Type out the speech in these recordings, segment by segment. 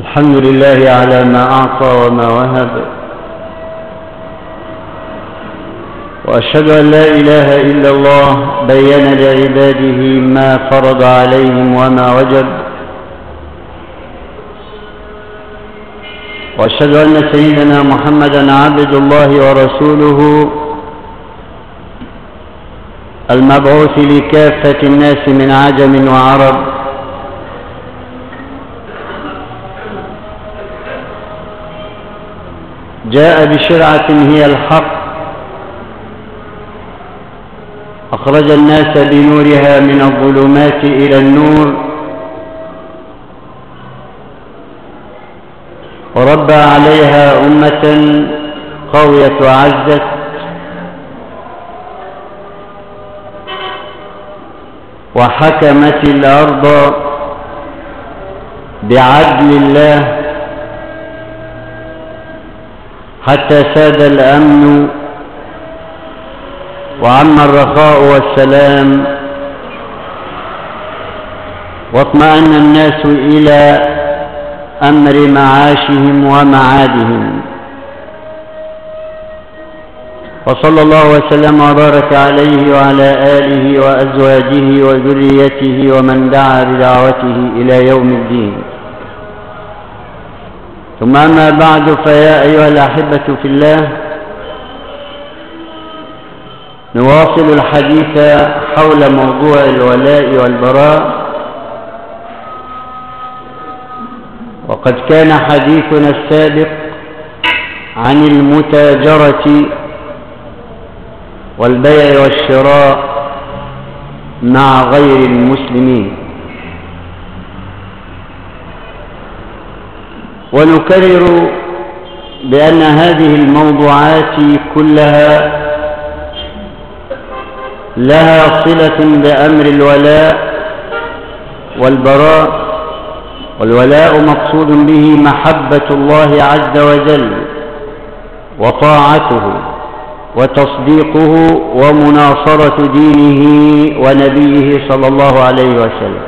الحمد لله على ما أعطى وما وهب، وأشهد أن لا إله إلا الله بين لعباده ما فرض عليهم وما وجب، وأشهد أن سيدنا محمدا عبد الله ورسوله المبعوث لكافة الناس من عجم وعرب، جاء بشرعة هي الحق، أخرج الناس بنورها من الظلمات إلى النور، وربى عليها أمة قوية وعزت، وحكمت الأرض بعدل الله حتى ساد الأمن وعم الرخاء والسلام، واطمأن الناس إلى أمر معاشهم ومعادهم، وصلى الله وسلم وبارك عليه وعلى آله وأزواجه وذريته ومن دعا بدعوته إلى يوم الدين. ثم أما بعد، فيا أيها الأحبة في الله، نواصل الحديث حول موضوع الولاء والبراء، وقد كان حديثنا السابق عن المتاجرة والبيع والشراء مع غير المسلمين، ونكرر بأن هذه الموضوعات كلها لها صلة بأمر الولاء والبراء، والولاء مقصود به محبة الله عز وجل وطاعته وتصديقه ومناصرة دينه ونبيه صلى الله عليه وسلم.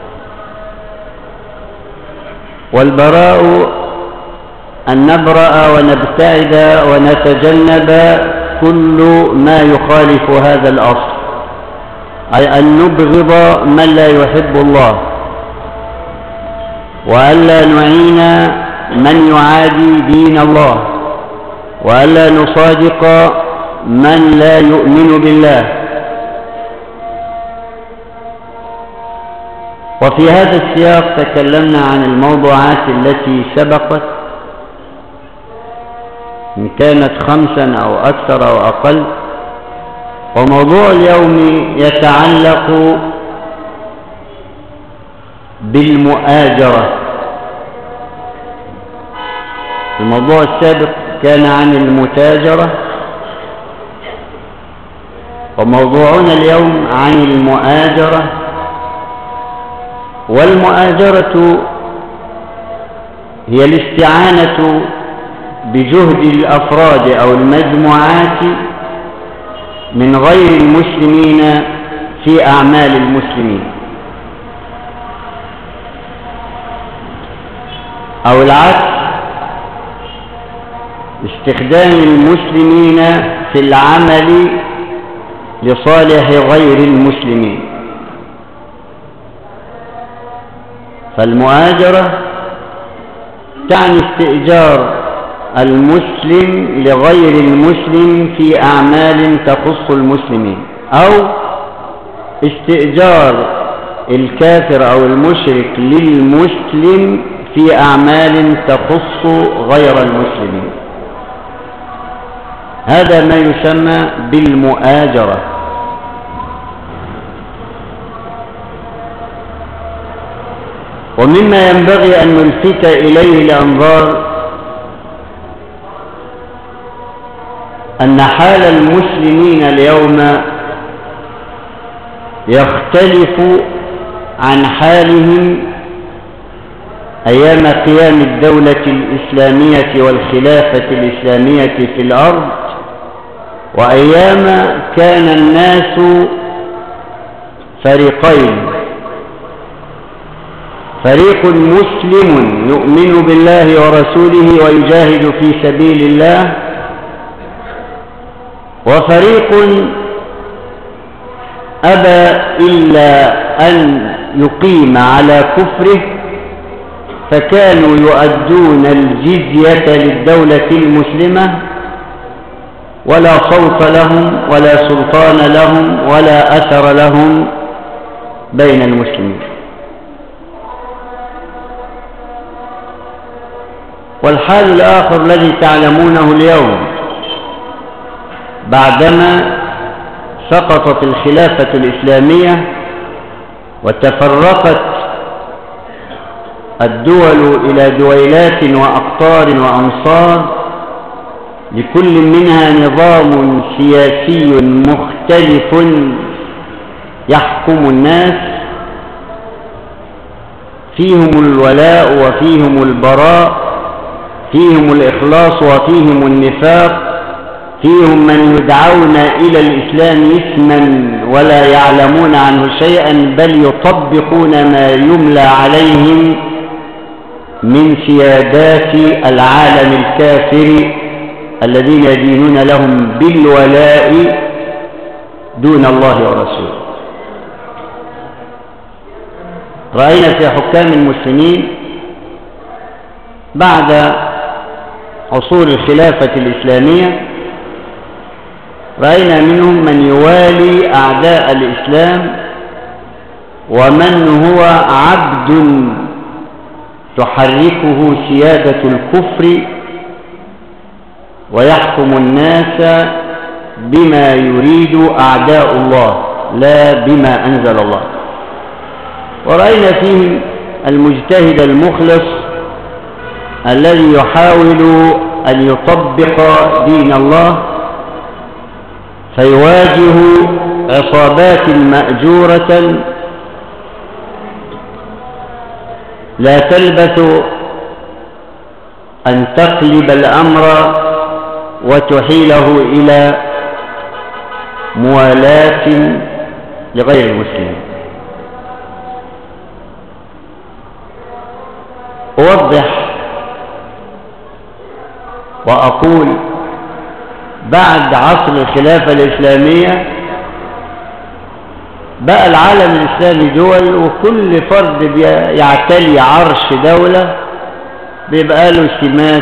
والبراء أن نبرأ ونبتعد ونتجنب كل ما يخالف هذا الأصل، أي أن نبغض من لا يحب الله، وألا نعين من يعادي دين الله، وألا نصادق من لا يؤمن بالله. وفي هذا السياق تكلمنا عن الموضوعات التي سبقت، إن كانت 5 أو أكثر أو أقل، وموضوع اليوم يتعلق بالمؤاجرة. الموضوع السابق كان عن المتاجرة، وموضوعنا اليوم عن المؤاجرة. والمؤاجرة هي الاستعانة بجهد الأفراد أو المجموعات من غير المسلمين في أعمال المسلمين، أو العكس، استخدام المسلمين في العمل لصالح غير المسلمين. فالمؤاجرة تعني استئجار المسلم لغير المسلم في أعمال تخص المسلمين، أو استئجار الكافر أو المشرك للمسلم في أعمال تخص غير المسلمين. هذا ما يسمى بالمؤاجرة. ومما ينبغي أن نلفت إليه الأنظار أن حال المسلمين اليوم يختلف عن حالهم أيام قيام الدولة الإسلامية والخلافة الإسلامية في الأرض، وأيام كان الناس فريقين، فريق مسلم يؤمن بالله ورسوله ويجاهد في سبيل الله، وفريق أبى إلا أن يقيم على كفره، فكانوا يؤدون الجزية للدولة المسلمة ولا صوت لهم ولا سلطان لهم ولا أثر لهم بين المسلمين. والحال الآخر الذي تعلمونه اليوم، بعدما سقطت الخلافة الإسلامية وتفرقت الدول إلى دويلات وأقطار وأمصار، لكل منها نظام سياسي مختلف يحكم الناس، فيهم الولاء وفيهم البراء، فيهم الإخلاص وفيهم النفاق، فيهم من يدعون إلى الإسلام اسما ولا يعلمون عنه شيئا، بل يطبقون ما يملى عليهم من سيادات العالم الكافر الذين يدينون لهم بالولاء دون الله ورسوله. رأينا في حكام المسلمين بعد عصور الخلافة الإسلامية، رأينا منهم من يوالي أعداء الإسلام، ومن هو عبد تحركه سيادة الكفر ويحكم الناس بما يريد أعداء الله لا بما أنزل الله. ورأينا فيهم المجتهد المخلص الذي يحاول أن يطبق دين الله، فيواجه عصابات مأجورة لا تلبث أن تقلب الأمر وتحيله إلى موالاة لغير المسلمين. أوضح وأقول بعد عصر الخلافة الإسلامية بقى العالم الإسلامي دول، وكل فرد يعتلي عرش دولة بيبقى له سمات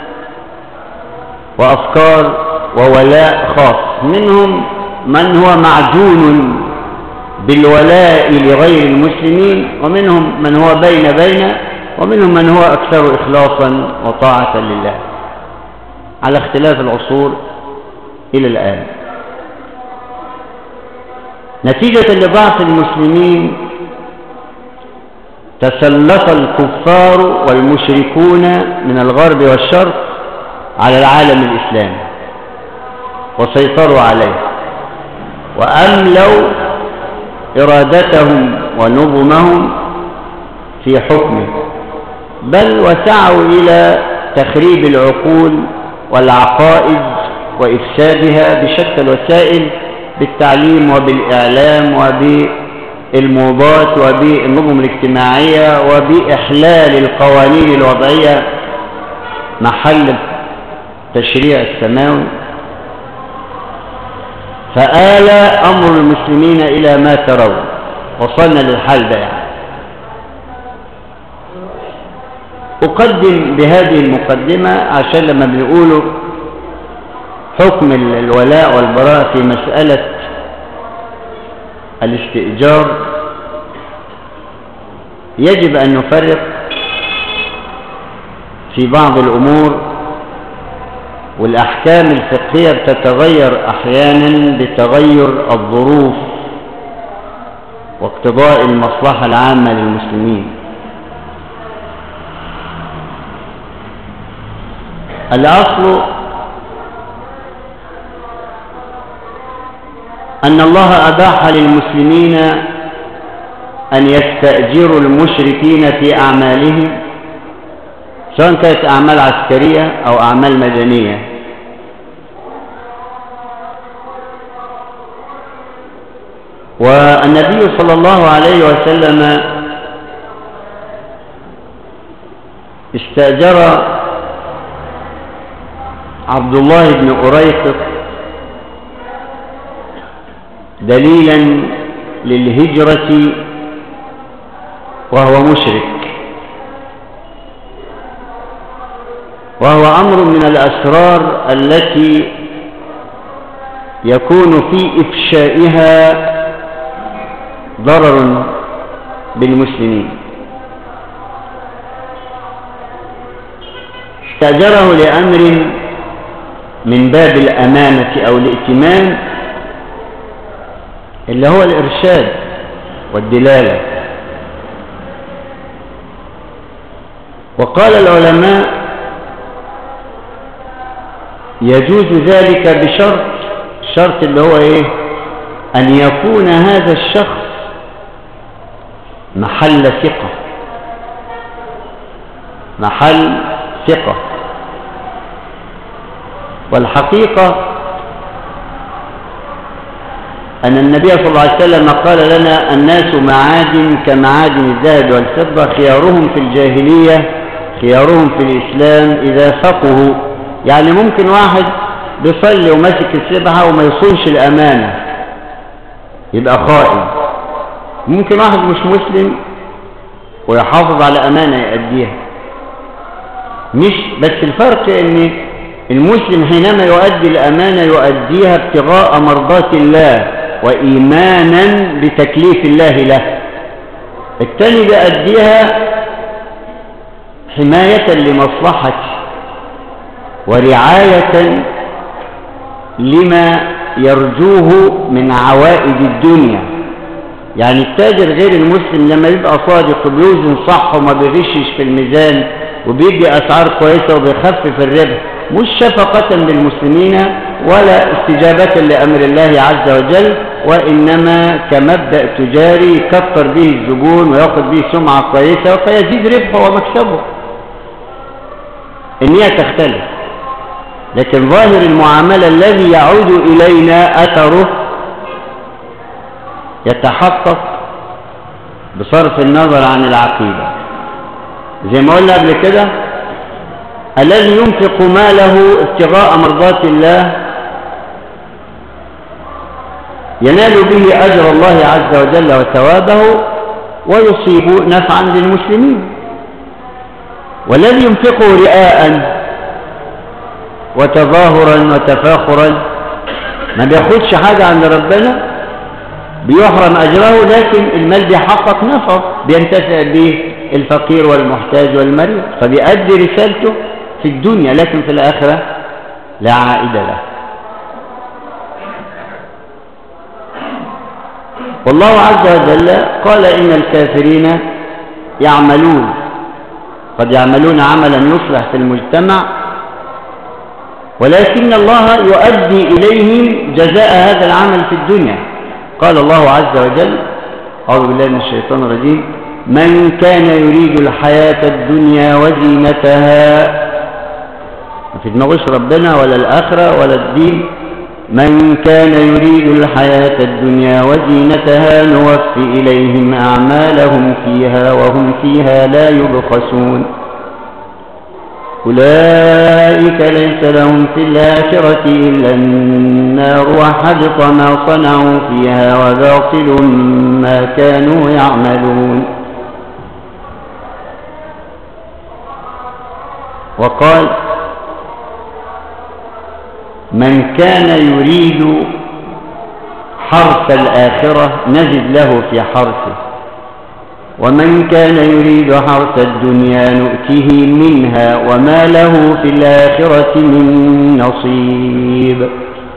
وأفكار وولاء خاص، منهم من هو معجون بالولاء لغير المسلمين، ومنهم من هو بين ومنهم من هو أكثر إخلاصا وطاعة لله، على اختلاف العصور إلى الآن. نتيجة لضعف المسلمين تسلط الكفار والمشركون من الغرب والشرق على العالم الإسلامي وسيطروا عليه، وأملوا إرادتهم ونظمهم في حكمه، بل وسعوا إلى تخريب العقول والعقائد وإفسادها بشتى الوسائل، بالتعليم وبالإعلام وبالموضات وبالنظم الاجتماعية وبإحلال القوانين الوضعية محل التشريع السماوي. فآل أمر المسلمين إلى ما ترون، وصلنا للحال ده يعني. أقدم بهذه المقدمة عشان لما بيقولوا حكم الولاء والبراء في مسألة الاستئجار، يجب أن نفرق في بعض الأمور، والأحكام الفقهية بتتغير أحيانا بتغير الظروف واقتضاء المصلحة العامة للمسلمين. الأصل أن الله أباح للمسلمين أن يستأجروا المشركين في أعمالهم، سواء كانت أعمال عسكرية أو أعمال مدنية. والنبي صلى الله عليه وسلم استأجر عبد الله بن أريقط دليلا للهجرة وهو مشرك، وهو أمر من الأسرار التي يكون في إفشائها ضرر بالمسلمين. استأجره لأمر من باب الأمانة أو الائتمان اللي هو الإرشاد والدلالة. وقال العلماء يجوز ذلك بشرط، الشرط اللي هو ايه؟ أن يكون هذا الشخص محل ثقة، محل ثقة. والحقيقة أن النبي صلى الله عليه وسلم قال لنا الناس معادن كمعادن الذهب والفضة، خيارهم في الجاهلية خيارهم في الإسلام إذا فقهوا. يعني ممكن واحد بيصلي وماسك السبحة وما يصونش الأمانة يبقى خائن، ممكن واحد مش مسلم ويحافظ على أمانة يؤديها. مش بس الفرق ان المسلم حينما يؤدي الأمانة يؤديها ابتغاء مرضات الله وإيمانا بتكليف الله له، الثاني بيؤديها حماية لمصلحته ورعاية لما يرجوه من عوائد الدنيا. يعني التاجر غير المسلم لما يبقى صادق وبيوزن صح وما بيغشش في الميزان وبيدي أسعار كويسة وبيخفف الربح، مش شفقة بالمسلمين ولا استجابة لأمر الله عز وجل، وإنما كمبدأ تجاري يكتر به الزبون ويأخذ به سمعة كويسة فيزيد ربحه ومكسبه. النية تختلف، لكن ظاهر المعاملة الذي يعود إلينا أثره يتحقق بصرف النظر عن العقيدة. زي ما قلنا قبل كده، الذي ينفق ماله ابتغاء مرضات الله ينال به أجر الله عز وجل وثوابه ويصيب نفعا للمسلمين، والذي ينفقه رئاء وتظاهرا وتفاخرا ما بياخدش حاجة عند ربنا، بيحرم أجره، لكن المال بيحقق نفعه بينتفع به الفقير والمحتاج والمريض، فبيؤدي رسالته في الدنيا، لكن في الآخرة لا عائد له. والله عز وجل قال إن الكافرين يعملون، قد يعملون عملا يصلح في المجتمع، ولكن الله يؤدي إليهم جزاء هذا العمل في الدنيا. قال الله عز وجل: أعوذ بالله من الشيطان الرجيم: من كان يريد الحياة الدنيا وزينتها، ما في دماغوش ربنا ولا الآخرة ولا الدين. من كان يريد الحياة الدنيا وزينتها نوفي إليهم أعمالهم فيها وهم فيها لا يبخسون. أولئك ليس لهم في الآخرة إلا النار وحبط ما صنعوا فيها وباطل ما كانوا يعملون. وقال: من كان يريد حرث الآخرة نزد له في حرثه، ومن كان يريد حرث الدنيا نؤته منها وما له في الآخرة من نصيب.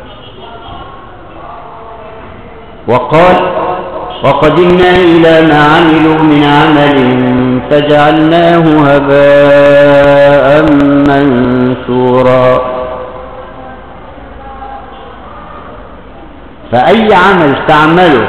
وقال: وقدمنا إلى ما عملوا من عمل فجعلناه هباء منثورا. فأي عمل تعمله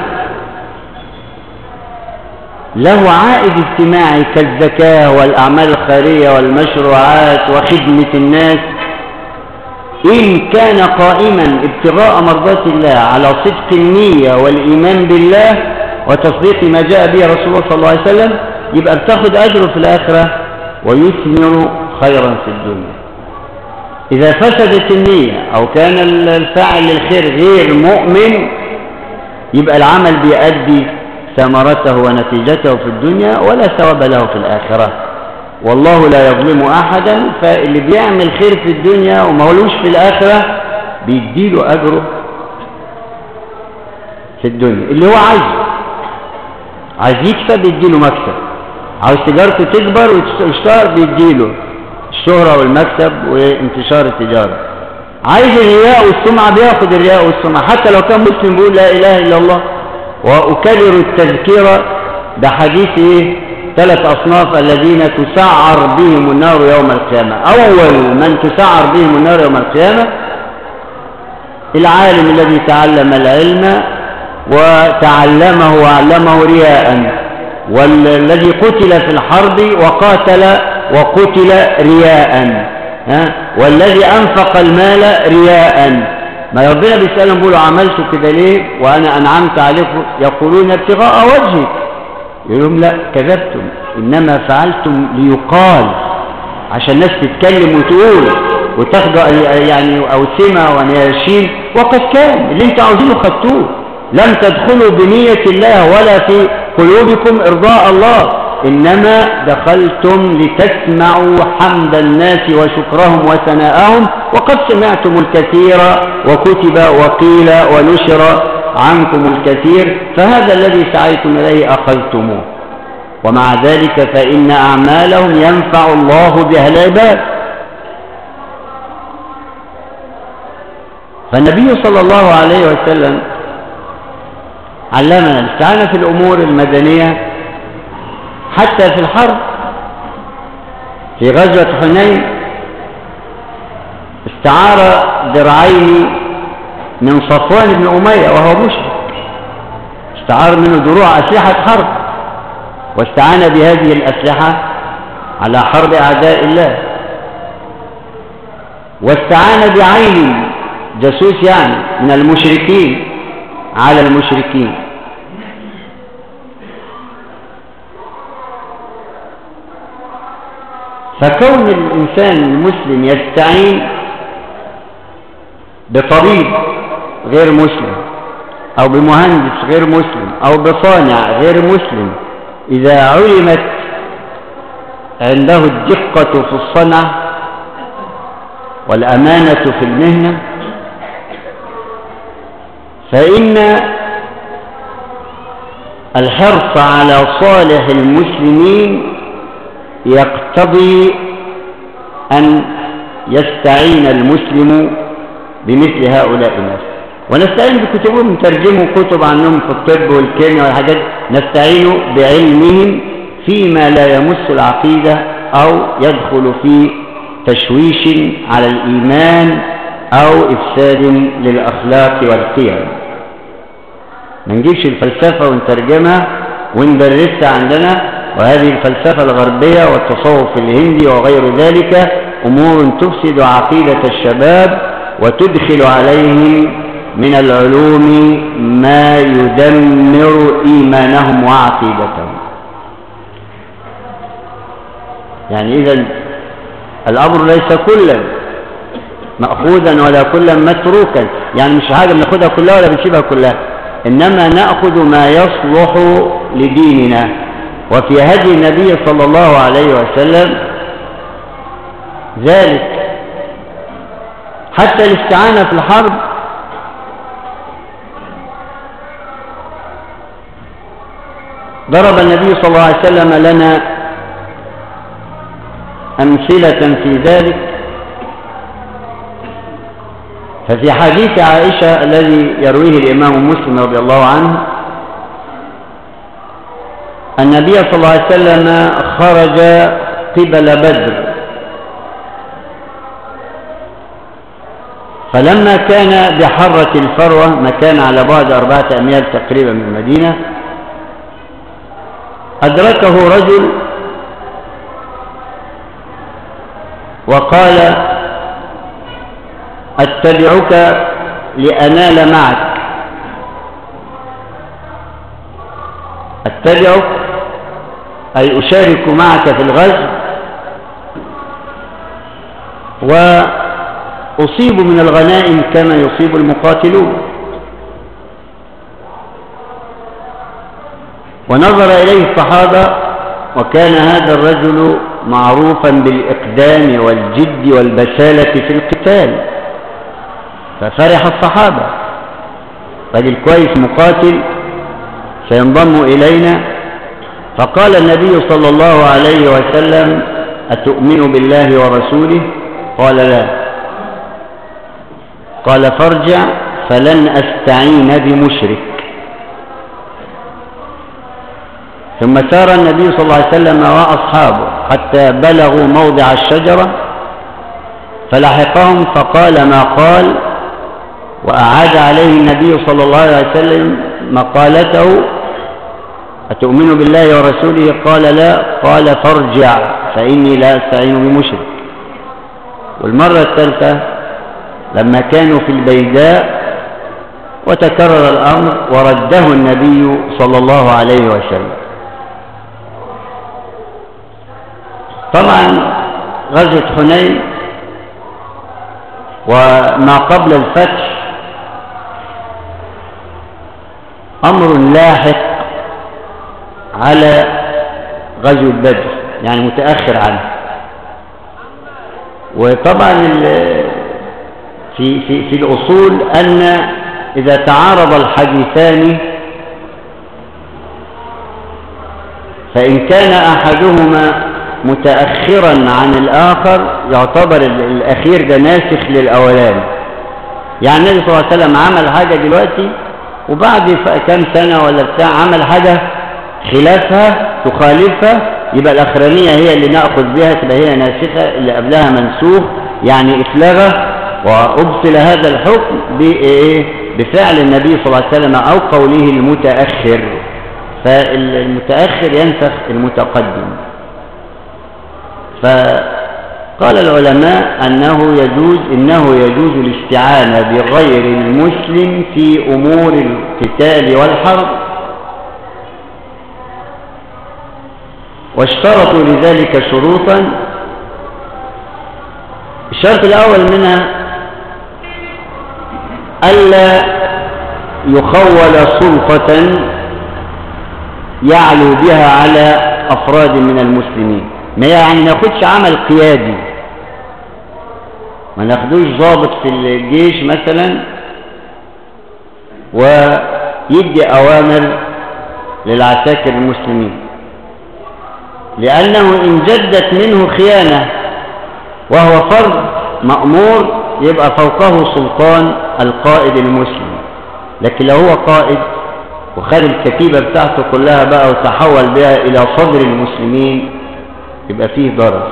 له عائد اجتماعي كالزكاة والأعمال الخيرية والمشروعات وخدمة الناس، إن كان قائما ابتغاء مرضات الله على صدق النية والإيمان بالله وتصديق ما جاء به رسول الله صلى الله عليه وسلم، يبقى بتاخد أجره في الآخرة ويثمر خيرا في الدنيا. إذا فسدت النية أو كان الفاعل للخير غير مؤمن يبقى العمل بيؤدي ثمرته ونتيجته في الدنيا ولا ثواب له في الآخرة، والله لا يظلم أحدا. فاللي بيعمل خير في الدنيا وما هولوش في الآخرة بيديله أجره في الدنيا. اللي هو عايز يكسب بيديله مكسب، عاوز تجارته تكبر ويشتهر بيديله الشهرة والمكسب وانتشار التجارة. عايز الرياء والسمعة بياخد الرياء والسمعة، حتى لو كان مسلم بيقول لا إله إلا الله. وأكرر التذكير بحديث 3 أصناف الذين تسعر بهم النار يوم القيامة. أول من تسعر بهم النار يوم القيامة العالم الذي تعلم العلم وتعلمه وعلمه رياء، والذي قتل في الحرب وقتل رياء، والذي أنفق المال رياء. ما ربنا بيسألهم بيقولوا عملتوا كده ليه وأنا أنعمت عليكم؟ يقولون ابتغاء وجهك. يقول لهم لا كذبتم، إنما فعلتم ليقال، عشان الناس تتكلم وتقول وتاخد يعني أوسمة ونياشين، وقد كان اللي انتوا عاوزينه خدتوه. لم تدخلوا بنية الله ولا في قلوبكم إرضاء الله، إنما دخلتم لتسمعوا حمد الناس وشكرهم وثناءهم، وقد سمعتم الكثير وكتب وقيل ونشر عنكم الكثير، فهذا الذي سعيتم إليه أخذتموه. ومع ذلك فإن أعمالهم ينفع الله بها العباد. فالنبي صلى الله عليه وسلم علمنا الاستعانة في الأمور المدنية حتى في الحرب. في غزوة حنين استعار درعين من صفوان بن أمية وهو مشرك، استعار منه دروع أسلحة حرب، واستعان بهذه الأسلحة على حرب أعداء الله. واستعان بعين جاسوس يعني من المشركين على المشركين. فكون الإنسان المسلم يستعين بطبيب غير مسلم أو بمهندس غير مسلم أو بصانع غير مسلم، إذا علمت عنده الدقة في الصنعة والأمانة في المهنة، فإن الحرص على صالح المسلمين يقتضي أن يستعين المسلم بمثل هؤلاء الناس. ونستعين بكتبهم، نترجموا كتب عنهم في الطب والكيمياء والحاجات، نستعين بعلمهم فيما لا يمس العقيدة أو يدخل في تشويش على الإيمان أو إفساد للأخلاق والقيم. ما نجيبش الفلسفة ونترجمها وندرسها عندنا، وهذه الفلسفة الغربية والتصوف الهندي وغير ذلك أمور تفسد عقيدة الشباب وتدخل عليهم من العلوم ما يدمر إيمانهم وعقيدتهم. يعني إذن الأمر ليس كلا مأخوذا ولا كلا متروكا، يعني مش حاجة بناخدها كلها ولا بنسيبها كلها، إنما نأخذ ما يصلح لديننا. وفي هدي النبي صلى الله عليه وسلم ذلك. حتى الاستعانة في الحرب ضرب النبي صلى الله عليه وسلم لنا أمثلة في ذلك. ففي حديث عائشة الذي يرويه الإمام مسلم رضي الله عنه، النبي صلى الله عليه وسلم خرج قبل بدر، فلما كان بحرة الفروة مكان على بعد 4 أميال تقريبا من المدينة، أدركه رجل وقال: أتبعك لأنال معك. أتبعك أي أشارك معك في الغزو وأصيبوا من الغنائم كما يصيب المقاتلون. ونظر إليه الصحابة، وكان هذا الرجل معروفا بالإقدام والجد والبسالة في القتال، ففرح الصحابة، رجل كويس مقاتل سينضم إلينا. فقال النبي صلى الله عليه وسلم: أتؤمن بالله ورسوله؟ قال: لا. قال: فارجع فلن أستعين بمشرك. ثم سار النبي صلى الله عليه وسلم وأصحابه حتى بلغوا موضع الشجرة فلحقهم فقال ما قال، وأعاد عليه النبي صلى الله عليه وسلم مقالته: أتؤمن بالله ورسوله؟ قال: لا. قال: فارجع فإني لا أستعين بمشرك. والمرة الثالثة لما كانوا في البيداء وتكرر الأمر ورده النبي صلى الله عليه وسلم. طبعا غزوة حنين وما قبل الفتح أمر لاحق على غزوة بدر، يعني متأخر عنه. وطبعا في الأصول أن إذا تعارض الحديثان فإن كان أحدهما متأخرا عن الآخر يعتبر الأخير ده ناسخ للأولاني. يعني النبي صلى الله عليه وسلم عمل حاجة دلوقتي وبعد كام سنة ولا بتاع عمل حاجة خلافها تخالفها، يبقى الأخرانية هي اللي نأخذ بها، تبقى هي ناسخة، اللي قبلها منسوخ، يعني اتلغى وأبطل هذا الحكم بفعل النبي صلى الله عليه وسلم أو قوله المتأخر. فالمتأخر ينسخ المتقدم. فقال العلماء إنه يجوز الاستعانة بغير المسلم في أمور القتال والحرب، واشترطوا لذلك شروطا. الشرط الأول منها ألا يخول سلطة يعلو بها على أفراد من المسلمين، ما يعني ناخدش عمل قيادي، ما ناخدوش ضابط في الجيش مثلا ويدي أوامر للعساكر المسلمين، لأنه إن جدت منه خيانة وهو فرد مأمور يبقى فوقه سلطان القائد المسلم. لكن لو هو قائد وخد الكتيبة بتاعته كلها بقى وتحول بها إلى صدر المسلمين يبقى فيه ضرر.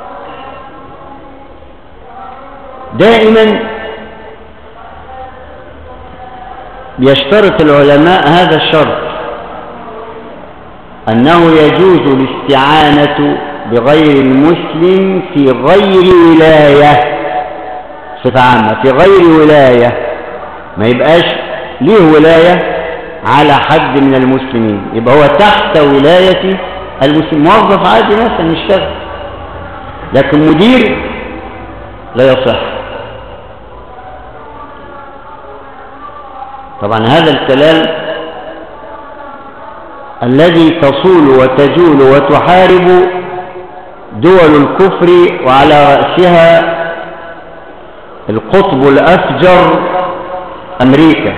دائما بيشترط العلماء هذا الشرط، أنه يجوز الاستعانة بغير المسلم في غير ولاية، صفة عامة في غير ولاية، ما يبقاش ليه ولاية على حد من المسلمين، يبقى هو تحت ولاية المسلم، موظف عادي مثلا يشتغل، لكن مدير لا يصح. طبعا هذا الكلام الذي تصول وتجول وتحارب دول الكفر وعلى رأسها القطب الأفجر أمريكا،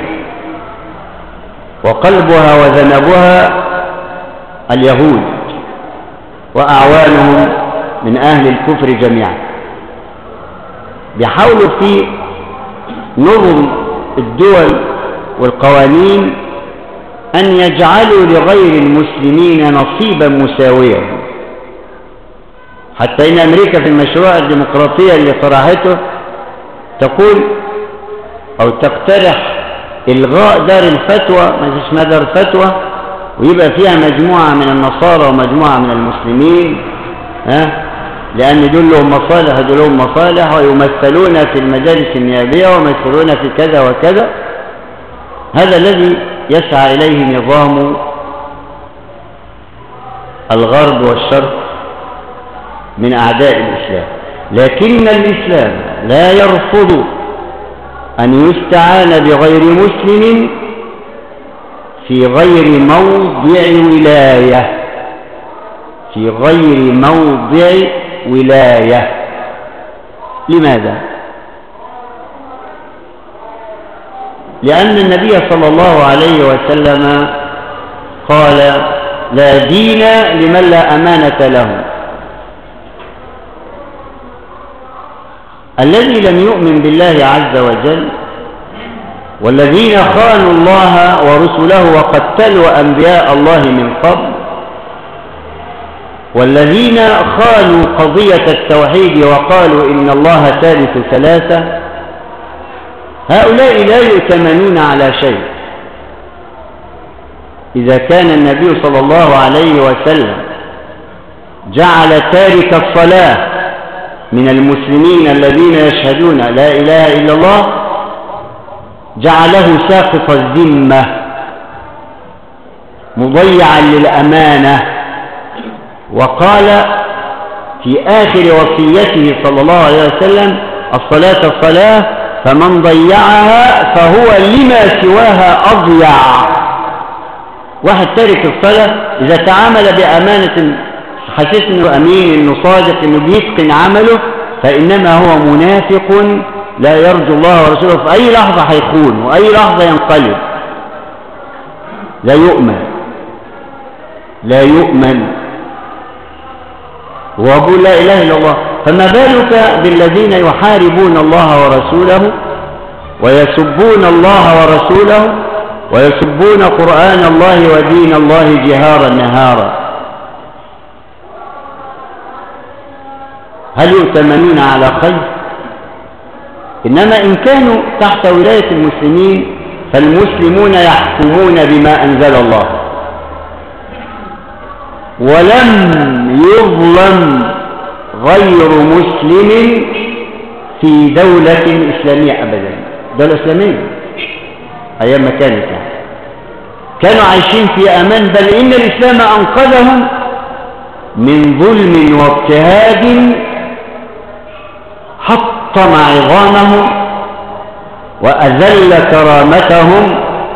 وقلبها وذنبها اليهود وأعوانهم من أهل الكفر جميعا، بيحاولوا في نظم الدول والقوانين أن يجعلوا لغير المسلمين نصيبا مساويا. حتى إن أمريكا في المشروع الديمقراطية اللي طرحته تقول أو تقترح إلغاء دار الفتوى، ما اسمها دار فتوى، ويبقى فيها مجموعة من النصارى ومجموعة من المسلمين، لأن دول لهم مصالح ودول لهم مصالح، ويمثلون في المجالس النيابية ويمثلون في كذا وكذا. هذا الذي يسعى إليه نظام الغرب والشرق من أعداء الإسلام. لكن الإسلام لا يرفض أن يستعان بغير مسلم في غير موضع ولاية، في غير موضع ولاية. لماذا؟ لأن النبي صلى الله عليه وسلم قال: لا دين لمن لا أمانة له. الذي لم يؤمن بالله عز وجل، والذين خانوا الله ورسله وقتلوا أنبياء الله من قبل، والذين خانوا قضية التوحيد وقالوا إن الله ثالث ثلاثة، هؤلاء لا يؤتمنون على شيء. إذا كان النبي صلى الله عليه وسلم جعل تارك الصلاة من المسلمين الذين يشهدون لا إله إلا الله، جعله ساقط الذمة مضيعا للأمانة، وقال في آخر وصيته صلى الله عليه وسلم: الصلاة الصلاة، فمن ضيعها فهو لما سواها أضيع. واحد تارك الصلاة إذا تعامل بأمانة، حسيت أنه أمين، أنه صادق، أنه بيتقن عمله، فإنما هو منافق لا يرجو الله ورسوله، في أي لحظة هيخون وأي لحظة ينقلب. لا يؤمن، لا يؤمن. وأقول لا إله إلا الله. فما بالك بالذين يحاربون الله ورسوله ويسبون الله ورسوله ويسبون قرآن الله ودين الله جهارا نهارا؟ هل يؤتمنون على خير؟ إنما إن كانوا تحت ولاية المسلمين فالمسلمون يحكمون بما أنزل الله، ولم يظلم غير مسلم في دولة إسلامية أبدا. دولة إسلامية أيام ما كانوا عايشين في أمان، بل إن الإسلام أنقذهم من ظلم واضطهاد حطم عظامهم وأذل كرامتهم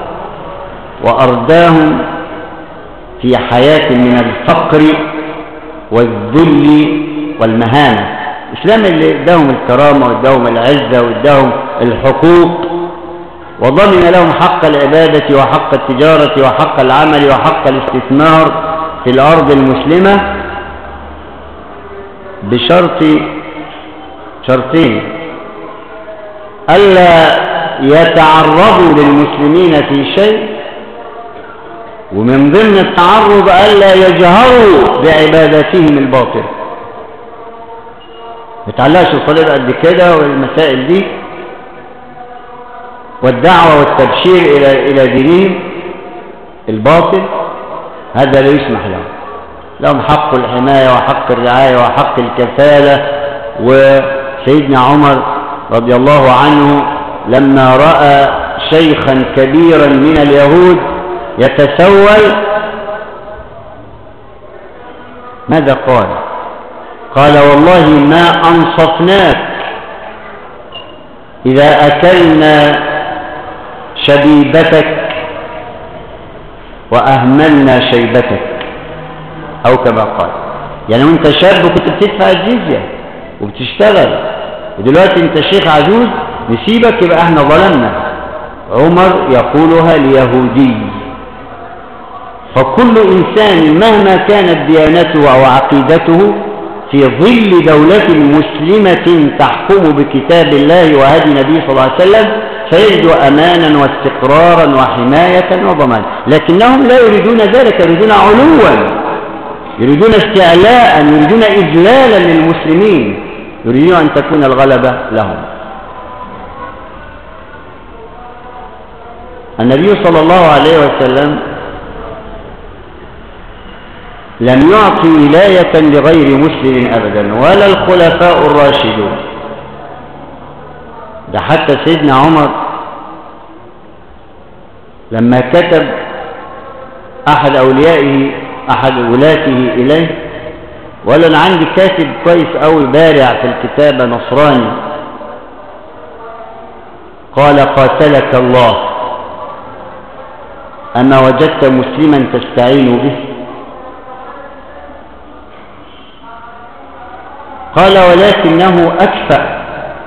وأرداهم في حياة من الفقر والذل والمهانة. الإسلام اللي اداهم الكرامة واداهم العزة واداهم الحقوق وضمن لهم حق العبادة وحق التجارة وحق العمل وحق الاستثمار في الأرض المسلمة، شرطين: ألا يتعرضوا للمسلمين في شيء، ومن ضمن التعرض ألا يجهروا بعبادتهم الباطلة. ما يتعلقش الصلاه قد كده والمسائل دي، والدعوة والتبشير إلى دينهم الباطل، هذا لا يسمح لهم. لهم حق الحماية وحق الرعاية وحق الكفالة. وسيدنا عمر رضي الله عنه لما رأى شيخا كبيرا من اليهود يتسول، ماذا قال؟ قال: والله ما أنصفناك إذا أكلنا شبيبتك وأهملنا شيبتك، أو كما قال. يعني وانت شاب كنت بتدفع الجزية وبتشتغل، ودلوقتي انت شيخ عجوز نسيبك، يبقى احنا ظلمنا. عمر يقولها ليهودي. فكل إنسان مهما كانت ديانته أو عقيدته في ظل دولة مسلمة تحكم بكتاب الله وهدي النبي صلى الله عليه وسلم سيجد أمانا واستقرارا وحماية وضمان. لكنهم لا يريدون ذلك، يريدون علوا، يريدون استعلاء، يريدون إذلالا للمسلمين، يريدون أن تكون الغلبة لهم. النبي صلى الله عليه وسلم لم يعطي ولاية لغير مسلم أبدا، ولا الخلفاء الراشدون. ده حتى سيدنا عمر لما كتب أحد أوليائه أحد ولاته إليه ولا أنا عندي كاتب كويس أوي بارع في الكتابة نصراني قال قاتلك الله أما وجدت مسلما تستعين به؟ قال ولكنه أكفأ.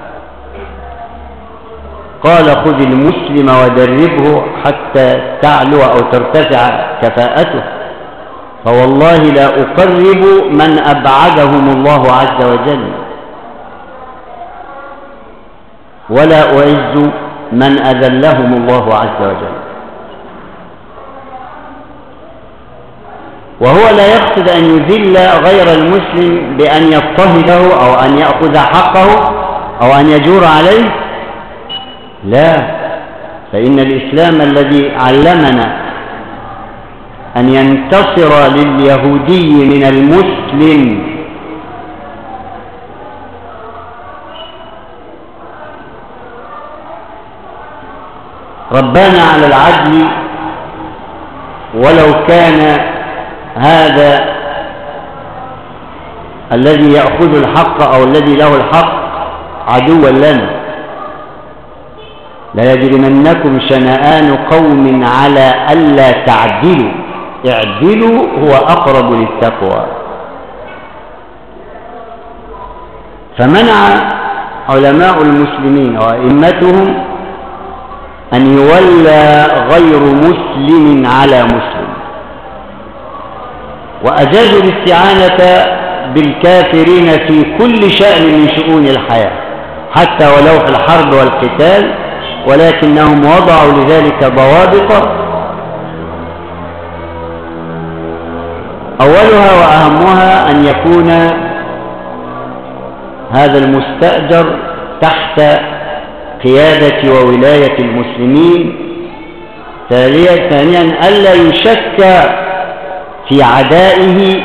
قال خذ المسلم ودربه حتى تعلو أو ترتفع كفاءته، فوالله لا أقرب من أبعدهم الله عز وجل ولا أعز من أذلهم الله عز وجل. وهو لا يقصد أن يذل غير المسلم بأن يضطهده أو أن يأخذ حقه أو أن يجور عليه، لا، فإن الإسلام الذي علمنا أن ينتصر لليهودي من المسلم ربنا على العدل، ولو كان هذا الذي يأخذ الحق أو الذي له الحق عدوا لنا. لا يجرمنكم شنآن قوم على ألا تعدلوا اعدلوا هو أقرب للتقوى. فمنع علماء المسلمين وأئمتهم أن يولى غير مسلم على مسلم، وأجازوا الاستعانة بالكافرين في كل شأن من شؤون الحياة حتى ولو في الحرب والقتال، ولكنهم وضعوا لذلك ضوابط أولها وأهمها أن يكون هذا المستأجر تحت قيادة وولاية المسلمين. ثانيا ألا يشك في عدائه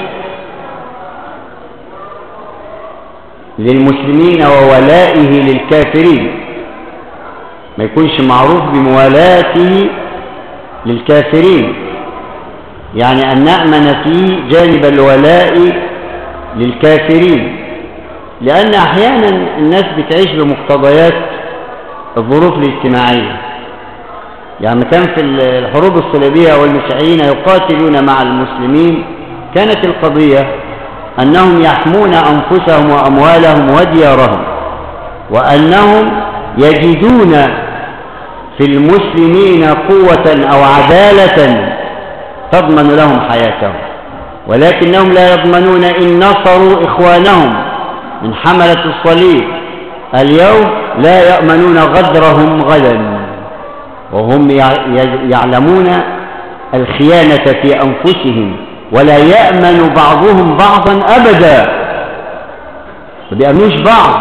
للمسلمين وولائه للكافرين، ما يكونش معروف بموالاته للكافرين، يعني أن نأمن فيه جانب الولاء للكافرين، لأن أحيانا الناس بتعيش بمقتضيات الظروف الاجتماعية. يعني كان في الحروب الصليبية والمسيحيين يقاتلون مع المسلمين، كانت القضية أنهم يحمون أنفسهم وأموالهم وديارهم، وأنهم يجدون في المسلمين قوة أو عدالة تضمن لهم حياتهم، ولكنهم لا يضمنون إن نصروا إخوانهم من حملة الصليب اليوم لا يأمنون غدرهم غدا، وهم يعلمون الخيانة في أنفسهم، ولا يأمن بعضهم بعضا أبدا، ما بيأمنوش بعض.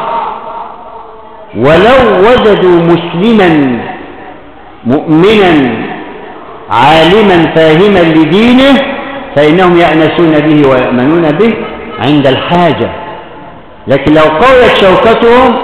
ولو وجدوا مسلما مؤمنا عالما فاهما لدينه فإنهم يأنسون به ويأمنون به عند الحاجة، لكن لو قويت شوكتهم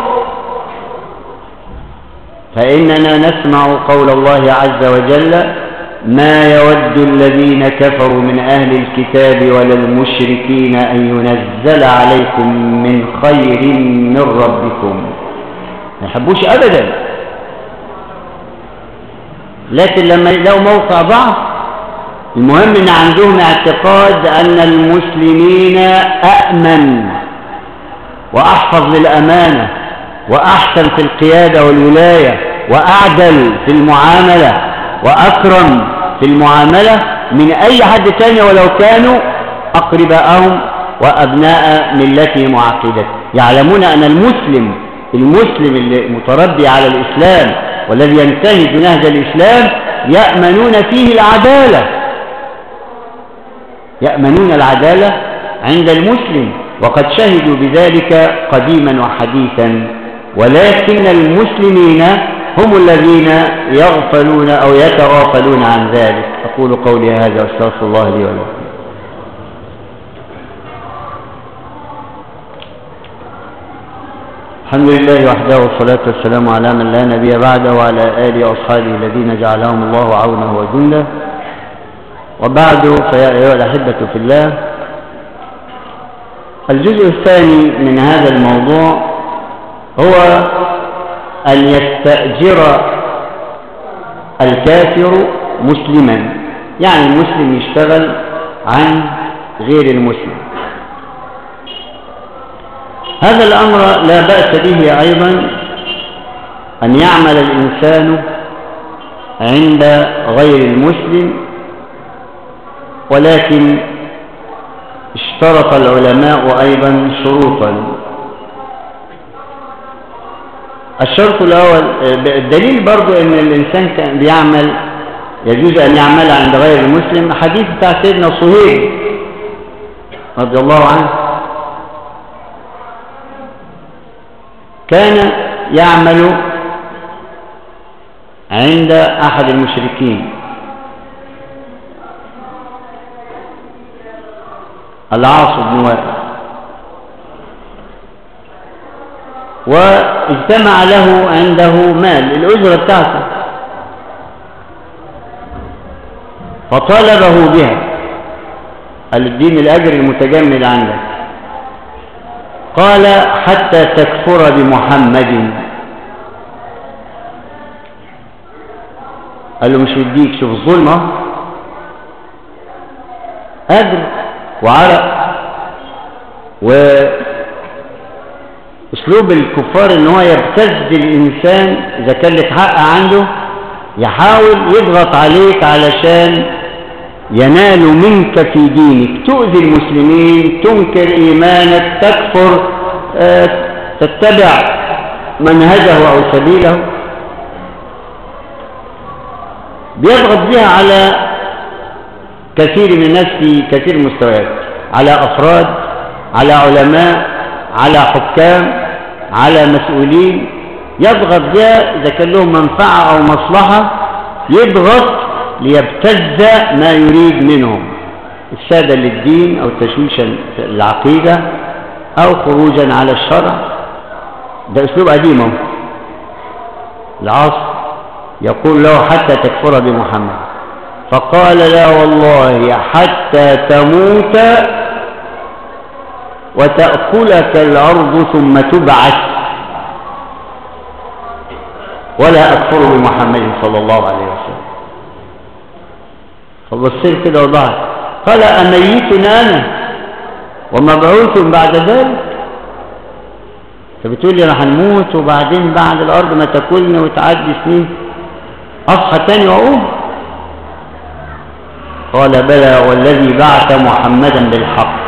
فإننا نسمع قول الله عز وجل: ما يود الذين كفروا من أهل الكتاب ولا المشركين أن ينزل عليكم من خير من ربكم، ما يحبوش أبدا. لكن لما يلاقوا موقع ضعف، المهم ان عندهم اعتقاد ان المسلمين أأمن وأحفظ للأمانة وأحسن في القيادة والولاية وأعدل في المعاملة وأكرم في المعاملة من أي حد تاني ولو كانوا أقرباءهم وأبناء ملتهم وعقيدتهم. يعلمون أن المسلم اللي متربي على الإسلام والذي ينتهج نهج الإسلام يأمنون فيه العدالة، يأمنون العدالة عند المسلم، وقد شهدوا بذلك قديما وحديثا. ولكن المسلمين هم الذين يغفلون أو يتغافلون عن ذلك. أقول قولي هذا واستغفر الله لي ولكم. الحمد لله وحده والصلاة والسلام على من لا نبي بعده وعلى آله وأصحابه الذين جعلهم الله عونه وجنده، وبعد، فيا أيها الأحبة في الله، الجزء الثاني من هذا الموضوع هو أن يستأجر الكافر مسلما، يعني المسلم يشتغل عن غير المسلم. هذا الأمر لا بأس به أيضا، أن يعمل الإنسان عند غير المسلم، ولكن اشترط العلماء أيضا شروطا. الشرط الأول، الدليل برضو أن الإنسان كان بيعمل يجوز أن يعمل عند غير المسلم حديث بتاع سيدنا صهيب رضي الله عنه، كان يعمل عند أحد المشركين العاص بن وائل، واجتمع له عنده مال الأجرة بتاعته، فطالبه بها، قال اديني الأجر المتجمد عندك. قال حتى تكفر بمحمد. قال له مش يديك، شوف الظلمة، أجر وعرق. وأسلوب الكفار إن هو يبتز الإنسان إذا كان لك حق عنده، يحاول يضغط عليك علشان ينال منك في دينك، تؤذي المسلمين، تنكر إيمانك، تكفر، تتبع منهجه أو سبيله، بيضغط بها على كثير من الناس في كثير المستويات، على أفراد، على علماء، على حكام، على مسؤولين، يضغط بها إذا كان لهم منفعة أو مصلحة، يضغط ليبتز ما يريد منهم، إفسادا للدين أو تشويشا العقيدة أو خروجا على الشرع. ده أسلوب قديم. العاص يقول له حتى تكفر بمحمد، فقال لا والله حتى تموت وتأكلك الأرض ثم تبعث ولا أكفر بمحمد صلى الله عليه وسلم. فبصير كده وضعت، قال أميت أنا ومبعوث بعد ذلك؟ فبتقول لي راح نموت وبعدين بعد الأرض ما تاكلنا وتعدي سنين أصحى تاني وأقوم؟ قال بلى والذي بعث محمدا بالحق.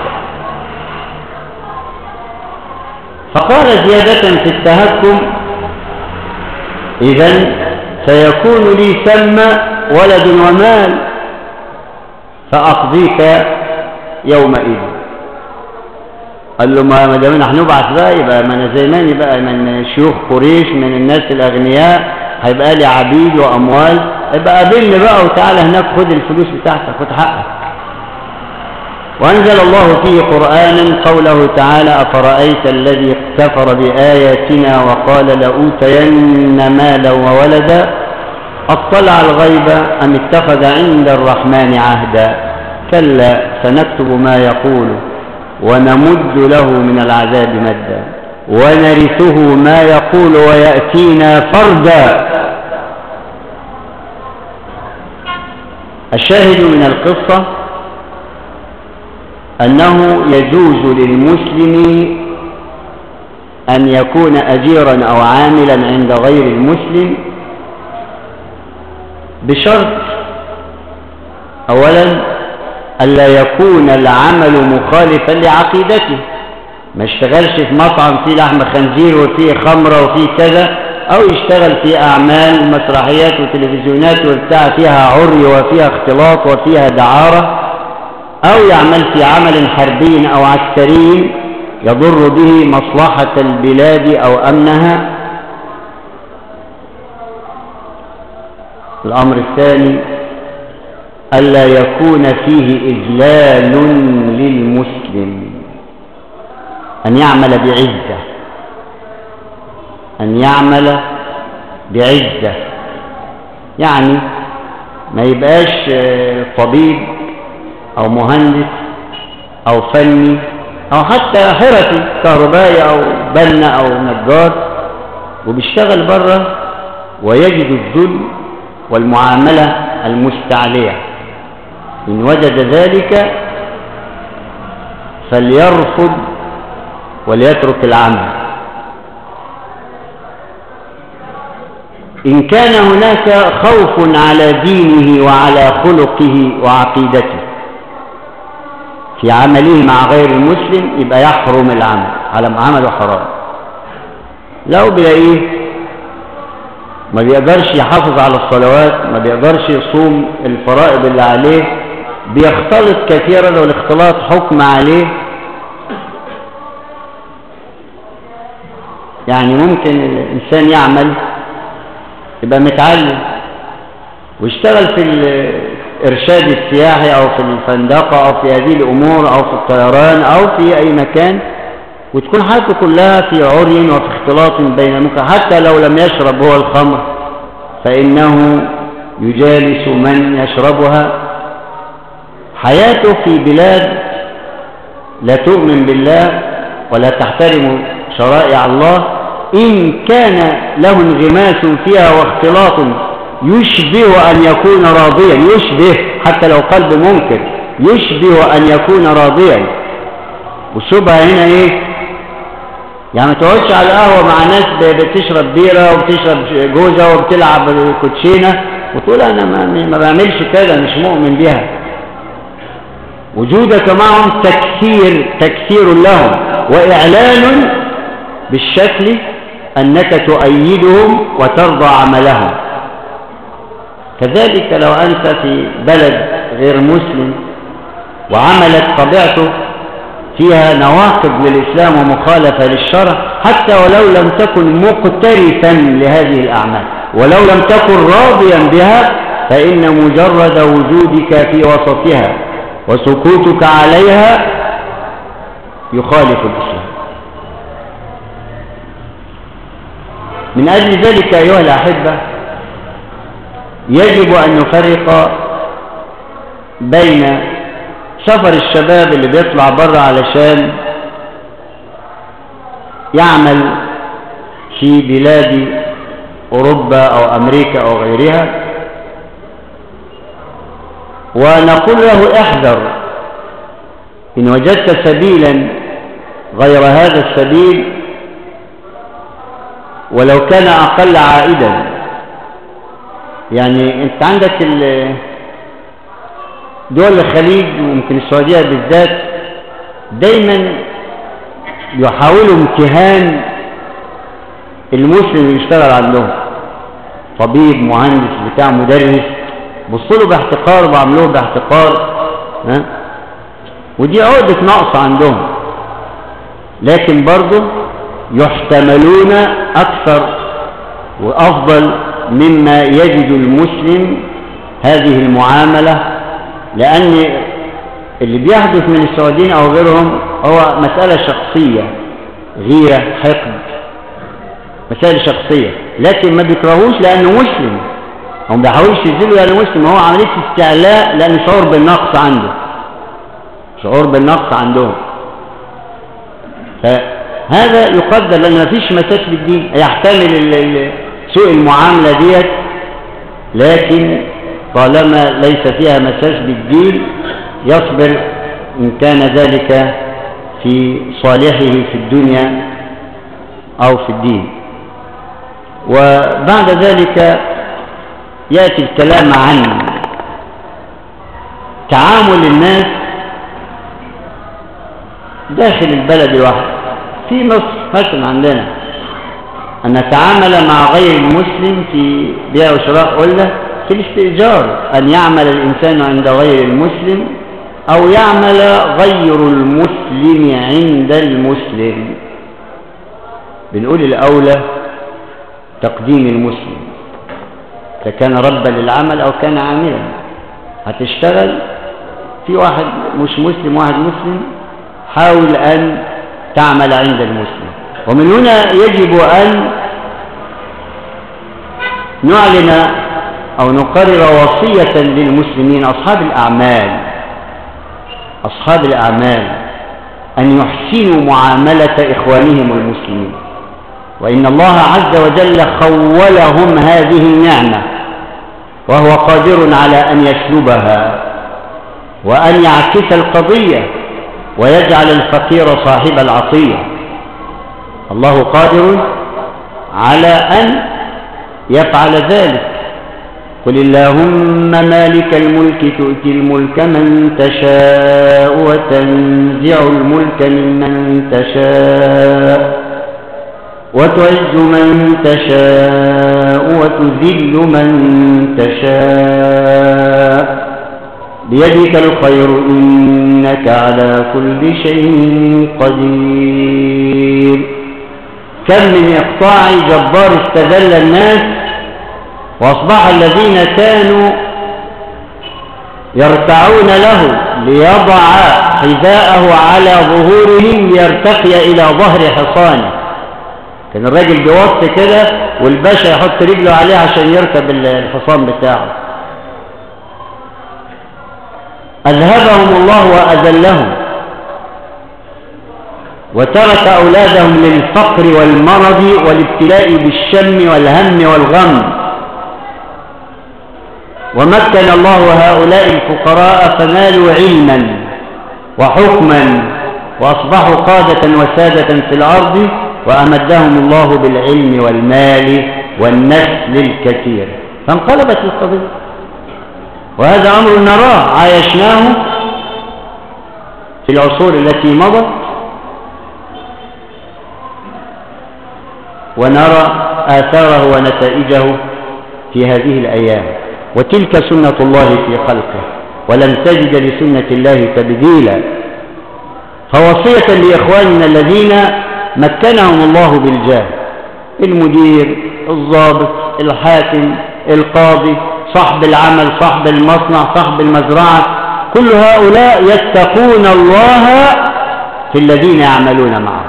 فقال زيادة في التهكم إذن سيكون لي ثم ولد ومال فأقضيك يومئذ. قال له ما دام نحن نبعث بقى يبقى ما انا زي ما اني بقى من شيوخ قريش، من الناس الأغنياء، هيبقى لي عبيد وأموال، يبقى قابلني بقى وتعالى هناك خد الفلوس بتاعتك خد حقك. وأنزل الله فيه قرآنا قوله تعالى أفرأيت الذي كفر بآياتنا وقال لأوتين مالا وولدا أطلع الغيب أم اتخذ عند الرحمن عهدا كلا سنكتب ما يقول ونمد له من العذاب مدا ونرثه ما يقول ويأتينا فردا. الشاهد من القصة أنه يجوز للمسلم أن يكون أجيرا أو عاملا عند غير المسلم بشرط أولا ألا يكون العمل مخالفا لعقيدته، ما اشتغلش في مطعم فيه لحم خنزير وفيه خمرة وفيه كذا، أو يشتغل في أعمال مسرحيات وتلفزيونات وبتاع فيها عري وفيها اختلاط وفيها دعارة، أو يعمل في عمل حربي أو عسكري يضر به مصلحة البلاد أو أمنها. الأمر الثاني ألا يكون فيه إذلال للمسلم، أن يعمل بعزة، أن يعمل بعزة، يعني ما يبقاش طبيب أو مهندس أو فني أو حتى حرفي كهربائي أو بنا أو نجار وبيشتغل بره ويجد الذل والمعاملة المستعلية، إن وجد ذلك فليرفض وليترك العمل. إن كان هناك خوف على دينه وعلى خلقه وعقيدته في عمله مع غير المسلم يبقى يحرم العمل، على عمله حرام. لو بلاقيه ما بيقدرش يحافظ على الصلوات، ما بيقدرش يصوم الفرائض اللي عليه، بيختلط كثيرا والاختلاط حكم عليه، يعني ممكن الإنسان يعمل يبقى متعلم ويشتغل في الإرشاد السياحي أو في الفندقة أو في هذه الأمور أو في الطيران أو في أي مكان، وتكون حياته كلها في عري وفي اختلاط بين ممكن، حتى لو لم يشرب هو الخمر فإنه يجالس من يشربها. حياته في بلاد لا تؤمن بالله ولا تحترم شرائع الله، إن كان له انغماس فيها واختلاط يشبه أن يكون راضيا، يشبه حتى لو قلب منكر، يشبه أن يكون راضيا. والشبهة هنا إيه؟ يعني ما تقعدش على القهوة مع ناس بتشرب بيرة وبتشرب جوزة وبتلعب كوتشينة وتقول أنا ما بعملش كده، مش مؤمن بها. وجودك معهم تكثير لهم وإعلان بالشكل أنك تؤيدهم وترضى عملهم. كذلك لو أنت في بلد غير مسلم وعملت طبيعته فيها نواقض للإسلام ومخالفة للشرع، حتى ولو لم تكن مقترفا لهذه الأعمال ولو لم تكن راضيا بها، فإن مجرد وجودك في وسطها وسكوتك عليها يخالف الإسلام. من أجل ذلك أيها الأحبة يجب أن نفرق بين سفر الشباب اللي بيطلع بره علشان يعمل في بلاد أوروبا أو أمريكا أو غيرها، ونقول له احذر إن وجدت سبيلا غير هذا السبيل ولو كان أقل عائدا. يعني أنت عندك دول الخليج وممكن السعودية بالذات دايما يحاولوا امتهان المسلم اللي يشتغل عندهم، طبيب مهندس بتاع مدرس، بصوا له باحتقار وبعملوه باحتقار، ودي عقدة نقص عندهم، لكن برضه يحتملون أكثر وأفضل مما يجد المسلم هذه المعاملة، لأن اللي بيحدث من السعوديين أو غيرهم هو مسألة شخصية، غيرة، حقد، مسألة شخصية، لكن ما بيكرهوش لأنه مسلم، هم ما بيحاولش يزيلوا لأنه مسلم، هو عملية استعلاء لأن شعور بالنقص عنده، شعور بالنقص عندهم. فهذا يقدر لأن ما فيش مساس بالدين، يحتمل سوء المعاملة ديت، لكن طالما ليس فيها مساس بالدين يصبر إن كان ذلك في صالحه في الدنيا أو في الدين. وبعد ذلك يأتي الكلام عن تعامل الناس داخل البلد الواحد. في مصر مثلا عندنا أن نتعامل مع غير المسلم في بيع وشراء، قلنا في الاستئجار أن يعمل الإنسان عند غير المسلم أو يعمل غير المسلم عند المسلم. بنقول الأولى تقديم المسلم إذا كان ربا للعمل أو كان عاملا. هتشتغل في واحد مش مسلم واحد مسلم، حاول أن تعمل عند المسلم. ومن هنا يجب أن نعلن أو نقرر وصية للمسلمين أصحاب الأعمال أن يحسنوا معاملة إخوانهم المسلمين، وإن الله عز وجل خولهم هذه النعمة وهو قادر على أن يسلبها وأن يعكس القضية ويجعل الفقير صاحب العطية. الله قادر على أن يفعل ذلك. قل اللهم مالك الملك تؤتي الملك من تشاء وتنزع الملك ممن تشاء وتعز من تشاء وتذل من تشاء بيدك الخير إنك على كل شيء قدير. كم من إقطاع جبار استذل الناس، وأصبح الذين كانوا يرتعون له ليضع حذاءه على ظهورهم ليرتقي إلى ظهر حصانه. كان الراجل بيوطي كده والباشا يحط رجله عليه عشان يركب الحصان بتاعه. أذهبهم الله وأذلهم، وترك أولادهم للفقر والمرض والابتلاء بالشم والهم والغم. ومكن الله هؤلاء الفقراء فنالوا علما وحكما وأصبحوا قادة وسادة في الأرض، وأمدهم الله بالعلم والمال والنسل الكثير، فانقلبت القضية. وهذا أمر نراه عايشناه في العصور التي مضت، ونرى آثاره ونتائجه في هذه الأيام. وتلك سنة الله في خلقه، ولن تجد لسنة الله تبديلا. فوصية لإخواننا الذين مكنهم الله بالجاه، المدير، الضابط، الحاكم، القاضي، صاحب العمل، صاحب المصنع، صاحب المزرعة، كل هؤلاء يتقون الله في الذين يعملون معه.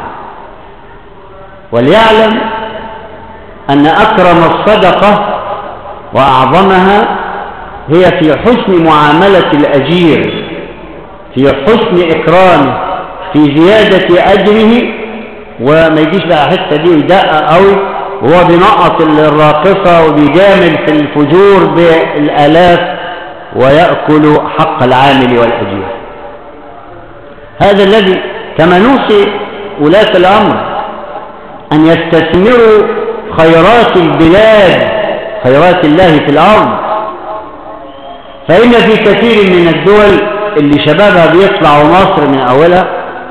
وليعلم أن أكرم الصدقة وأعظمها هي في حسن معاملة الأجير، في حسن إكرامه، في زيادة أجره. وما يجيش بقى حتة دي يدقق قوي وهو بينقط الراقصة وبيجامل في الفجور بالآلاف ويأكل حق العامل والأجير. هذا الذي كما نوصي ولاة الأمر أن يستثمروا خيرات البلاد، خيرات الله في الأرض. فإن في كثير من الدول اللي شبابها بيطلعوا مصر من أولها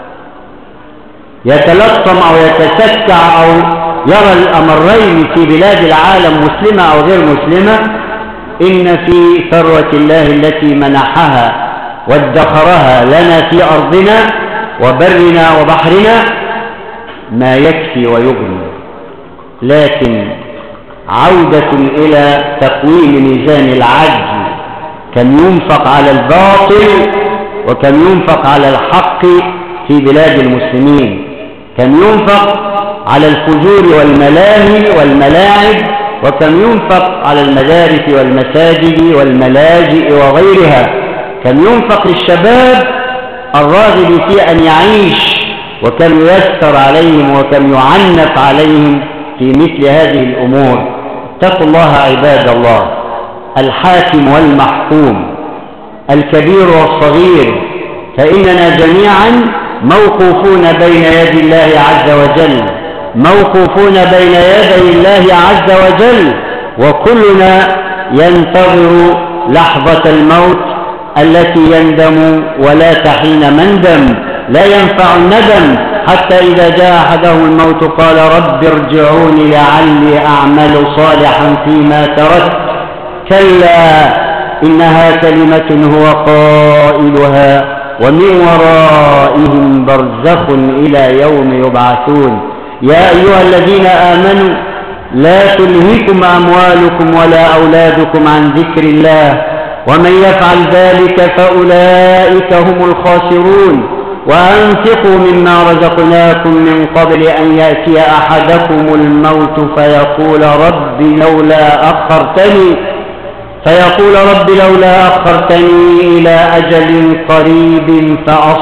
يتلطم أو يتسكع أو يرى الأمرين في بلاد العالم مسلمة أو غير مسلمة، إن في ثروة الله التي منحها وادخرها لنا في أرضنا وبرنا وبحرنا ما يكفي ويغني. لكن عودة إلى تقويم ميزان العدل، كم ينفق على الباطل وكم ينفق على الحق في بلاد المسلمين، كم ينفق على الفجور والملاهي والملاعب، وكم ينفق على المدارس والمساجد والملاجئ وغيرها، كم ينفق للشباب الراغب في أن يعيش، وكم ييسر عليهم وكم يعنف عليهم في مثل هذه الأمور. اتقوا الله عباد الله، الحاكم والمحكوم، الكبير والصغير، فإننا جميعا موقوفون بين يدي الله عز وجل، موقوفون بين يدي الله عز وجل، وكلنا ينتظر لحظة الموت التي يندم ولا تحين مندم، لا ينفع الندم، حتى إذا جاء أحدهم الموت قال رب ارجعوني لعلي أعمل صالحا فيما تركت، كلا إنها كلمة هو قائلها ومن ورائهم برزخ إلى يوم يبعثون. يا أيها الذين آمنوا لا تلهكم أموالكم ولا أولادكم عن ذكر الله ومن يفعل ذلك فأولئك هم الخاسرون. وأنفقوا مما رزقناكم من قبل أن يأتي أحدكم الموت فيقول رب لولا أخرتني فيقول رب لولا أخرتني إلى أجل قريب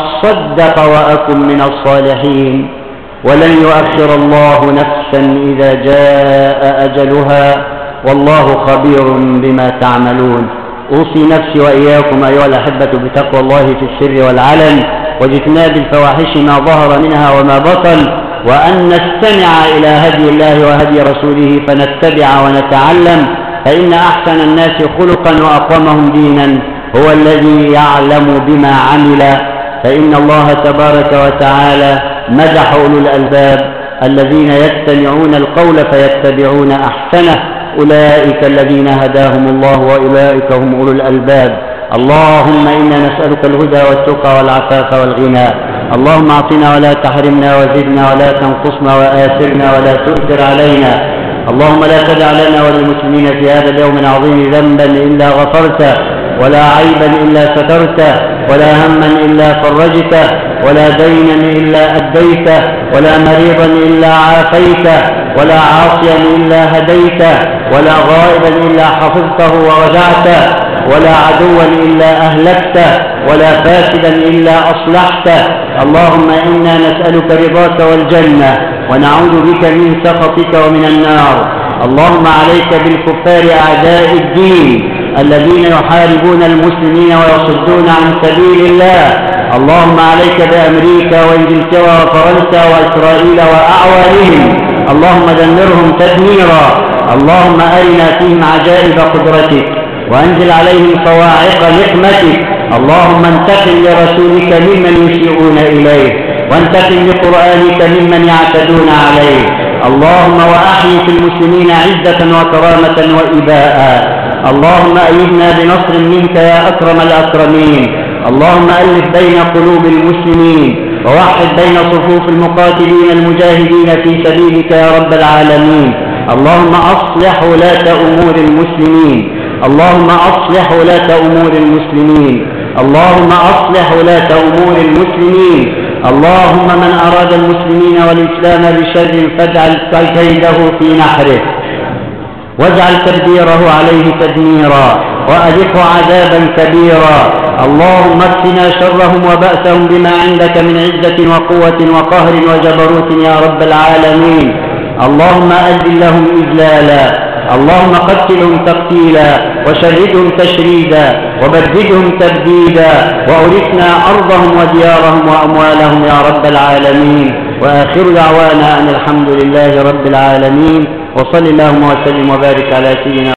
فأصدق وأكن من الصالحين ولن يؤخر الله نفسا إذا جاء أجلها والله خبير بما تعملون. أوصي نفسي وإياكم أيها الأحبة بتقوى الله في السر والعلن واجتناب الفواحش ما ظهر منها وما بطن، وأن نستمع إلى هدي الله وهدي رسوله فنتبع ونتعلم، فإن أحسن الناس خلقا وأقومهم دينا هو الذي يعلم بما عمل. فإن الله تبارك وتعالى مدح أولو الألباب الذين يستمعون القول فيتبعون أحسنه، أولئك الذين هداهم الله وأولئك هم أولو الألباب. اللهم إنا نسألك الهدى والتقى والعفاف والغنى. اللهم أعطنا ولا تحرمنا وزدنا ولا تنقصنا وآثرنا ولا تؤثر علينا. اللهم لا تدع لنا وللمسلمين في هذا اليوم العظيم ذنبا إلا غفرته، ولا عيبا إلا سترته، ولا هما إلا فرجته، ولا دينا إلا أديته، ولا مريضا إلا عافيته، ولا عاصيا إلا هديته، ولا غائبا إلا حفظته ورجعته، ولا عدوا إلا أهلكته، ولا فاسدا إلا أصلحته. اللهم إنا نسألك رضاك والجنة ونعوذ بك من سخطك ومن النار. اللهم عليك بالكفار أعداء الدين الذين يحاربون المسلمين ويصدون عن سبيل الله. اللهم عليك بأمريكا وإنجلترا وفرنسا وإسرائيل وأعوانهم، اللهم دمرهم تدميرا. اللهم أرنا فيهم عجائب قدرتك وأنزل عليهم صواعق نقمتك. اللهم انتقم لرسولك ممن يسيئون إليه، وانتقم لقرآنك ممن يعتدون عليه. اللهم وأحيي في المسلمين عزة وكرامة وإباء. اللهم أيدنا بنصر منك يا أكرم الأكرمين. اللهم ألف بين قلوب المسلمين ووحد بين صفوف المقاتلين المجاهدين في سبيلك يا رب العالمين. اللهم أصلح ولاة أمور المسلمين. اللهم أصلح ولاة أمور المسلمين. اللهم أصلح ولاة أمور المسلمين. اللهم من أراد المسلمين والإسلام بشر فاجعل كيده في نحره، واجعل تدبيره عليه تدميرا، وأذقه عذابا كبيرا. اللهم اكفنا شرهم وبأسهم بما عندك من عزة وقوة وقهر وجبروت يا رب العالمين. اللهم أذل لهم إذلالا، اللهم قتلهم تقتيلا، وشردهم تشريدا، وبددهم تبديدا، وأورثنا أرضهم وديارهم وأموالهم يا رب العالمين. وآخر دعوانا أن الحمد لله رب العالمين، وصل اللهم وسلم وبارك على سيدنا